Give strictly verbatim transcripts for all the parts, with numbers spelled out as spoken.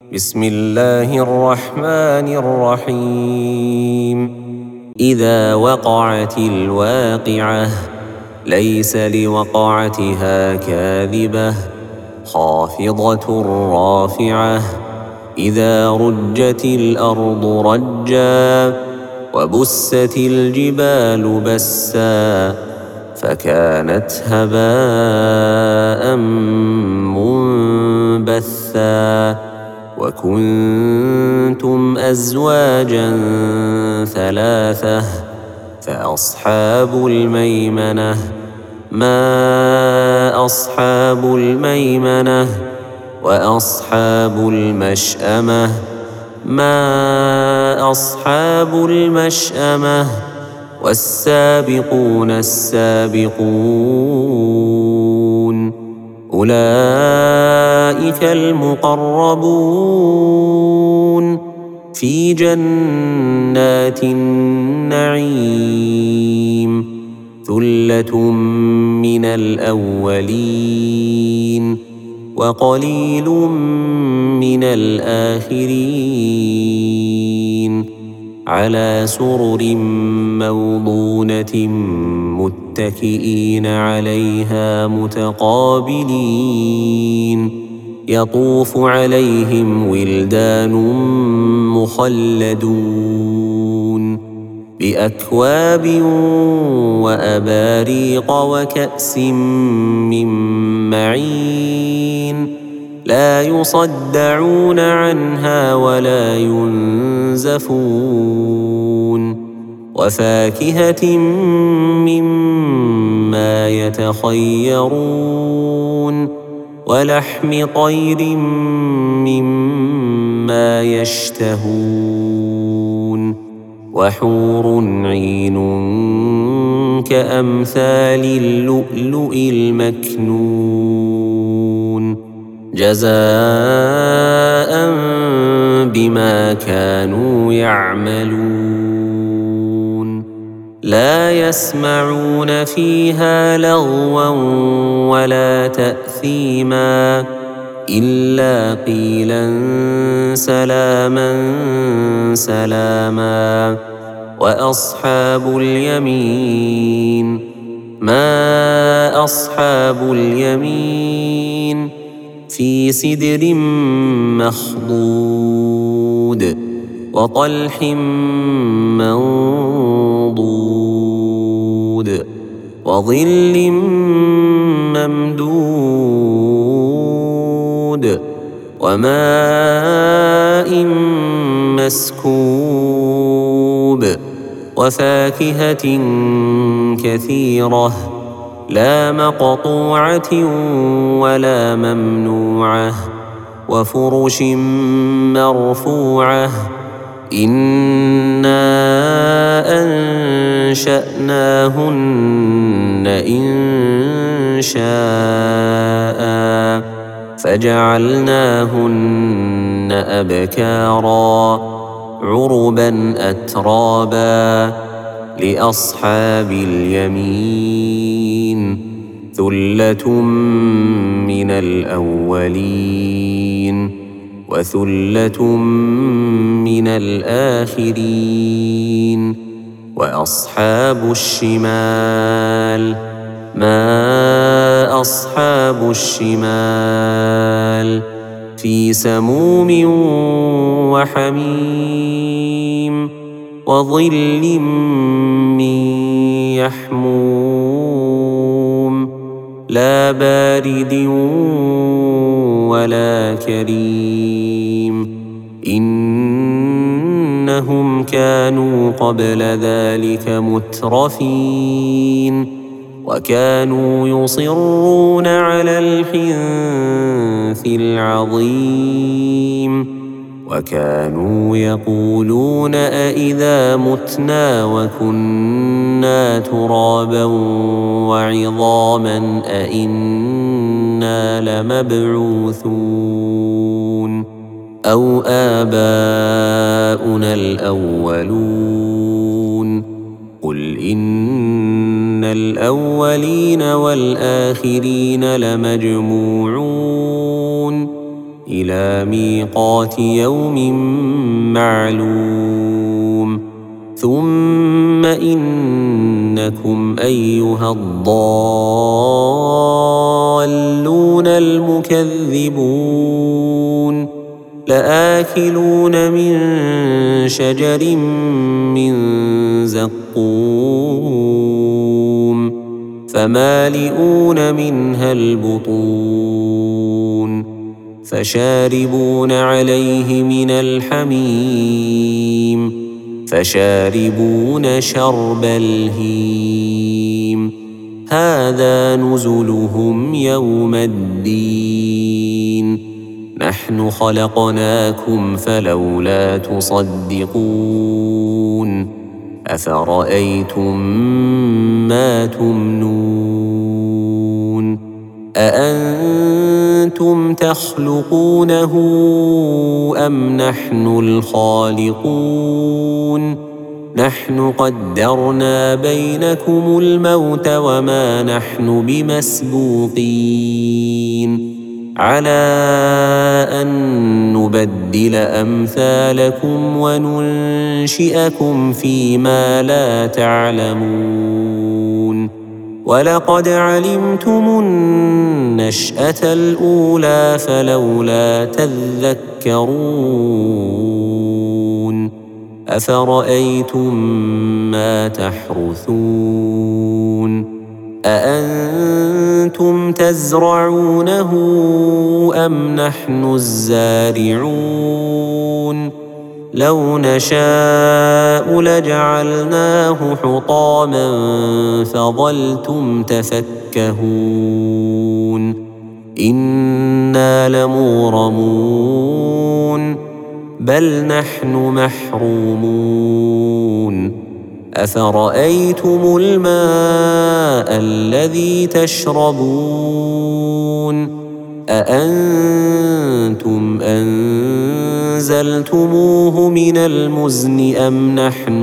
بسم الله الرحمن الرحيم. إذا وقعت الواقعة ليس لوقعتها كاذبة خافضة رافعة. إذا رجت الأرض رجا وبست الجبال بسا فكانت هباء منبثا. وكنتم أزواجا ثلاثة فأصحاب الميمنة ما أصحاب الميمنة. وأصحاب المشأمة ما أصحاب المشأمة. والسابقون السابقون أولئك المقربون في جنات النعيم. ثلة من الأولين وقليل من الآخرين. على سرر موضونة متكئين عليها متقابلين. يطوف عليهم ولدان مخلدون بأكواب وأباريق وكأس من معين. لا يصدعون عنها ولا ينزفون. وفاكهة مما يتخيرون. ولحم طير مما يشتهون. وحور عين كأمثال اللؤلؤ المكنون جزاء بما كانوا يعملون. لا يسمعون فيها لغوا ولا تأثيما إلا قيلا سلاما سلاما. وأصحاب اليمين ما أصحاب اليمين. في سدر مخضود وطلح منضود وظل ممدود وماء مسكوب. وفاكهة كثيرة لا مقطوعة ولا ممنوعة. وفرش مرفوعة. إنا أنشأناهن إن شاء فجعلناهن أبكارا عربا أترابا. لأصحاب اليمين ثلة من الأولين وثلة من الآخرين. وأصحاب الشمال ما أصحاب الشمال. في سموم وحميم وظل من يحموم لا بارد ولا كريم. إنهم كانوا قبل ذلك مترفين وكانوا يصرون على الحنث العظيم. وكانوا يقولون أإذا متنا وكنا ترابا وعظاما أإنا لمبعوثون أو آباؤنا الأولون. قل إن الأولين والآخرين لمجموعون إلى ميقات يوم معلوم ثم إنكم أيها الضالون المكذبون لآكلون من شجر من زقوم فمالئون منها البطون فشاربون عليه من الحميم فشاربون شرب الهيم هذا نزلهم يوم الدين نحن خلقناكم فلولا تصدقون أفرأيتم ما تمنون أأنتم تخلقونه أم نحن الخالقون نحن قدرنا بينكم الموت وما نحن بمسبوقين على أن نبدل أمثالكم وننشئكم فيما لا تعلمون ولقد علمتم النشأة الأولى فلولا تذكرون أفرأيتم ما تحرثون أأنتم تزرعونه أم نحن الزارعون لو نشاء لجعلناه حطاما فظلتم تفكهون إنا لمغرمون بل نحن محرومون أفرأيتم الماء الذي تشربون أأنتم أنزلتموه من المزن أم نحن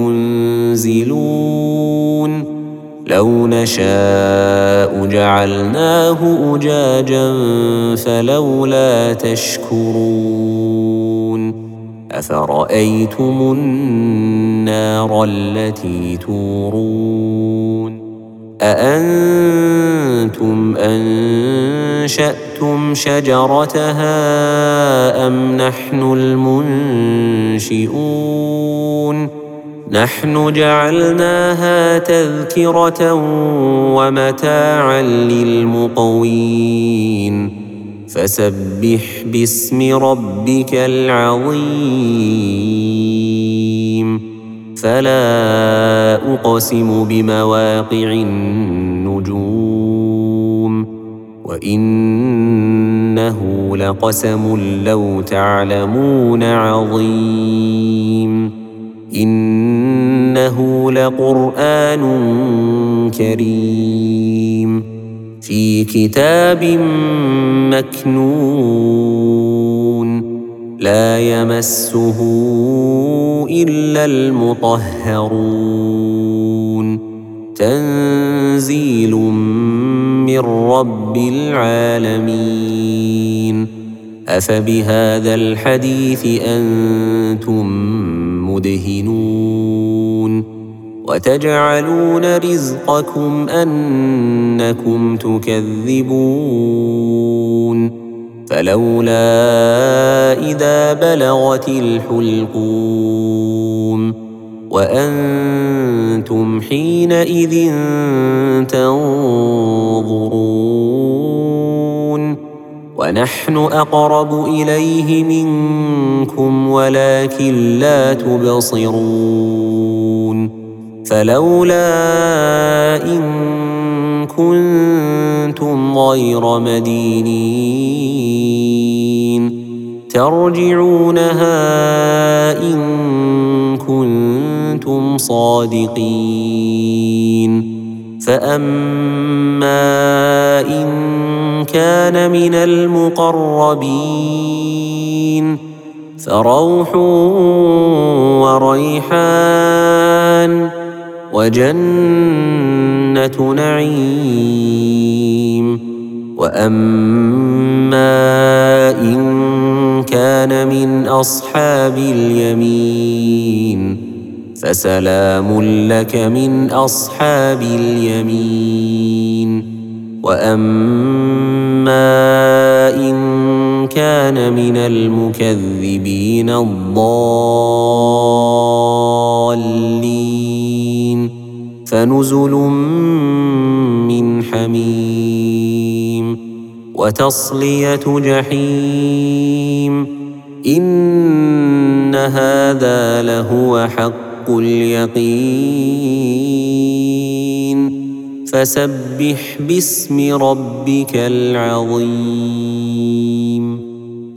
المنزلون لو نشاء جعلناه أجاجا فلولا تشكرون أفرأيتم النار التي تورون أأنتم أنشأتم شجرتها أم نحن المنشئون نحن جعلناها تذكرة ومتاعا للمقوين فسبح باسم ربك العظيم فلا أقسم بمواقع النجوم وإنه لقسم لو تعلمون عظيم إنه لقرآن كريم في كتاب مكنون لا يمسه إلا المطهرون تنزيل من رب العالمين أفبهذا الحديث أنتم مدهنون وتجعلون رزقكم أنكم تكذبون فلولا إذا بلغت الحلقوم وأنتم حينئذ تنظرون ونحن أقرب إليه منكم ولكن لا تبصرون فلولا إن كنتم غير مدينين ترجعونها إن كنتم صادقين فأما إن كان من المقربين فروح وريحان وجنة نعيم وأما إن كان من أصحاب اليمين فسلام لك من أصحاب اليمين. وأما إن كان من المكذبين الضالين فنزل من حميم وتصلية جحيم. إن هذا لهو حق اليقين. فسبح باسم ربك العظيم.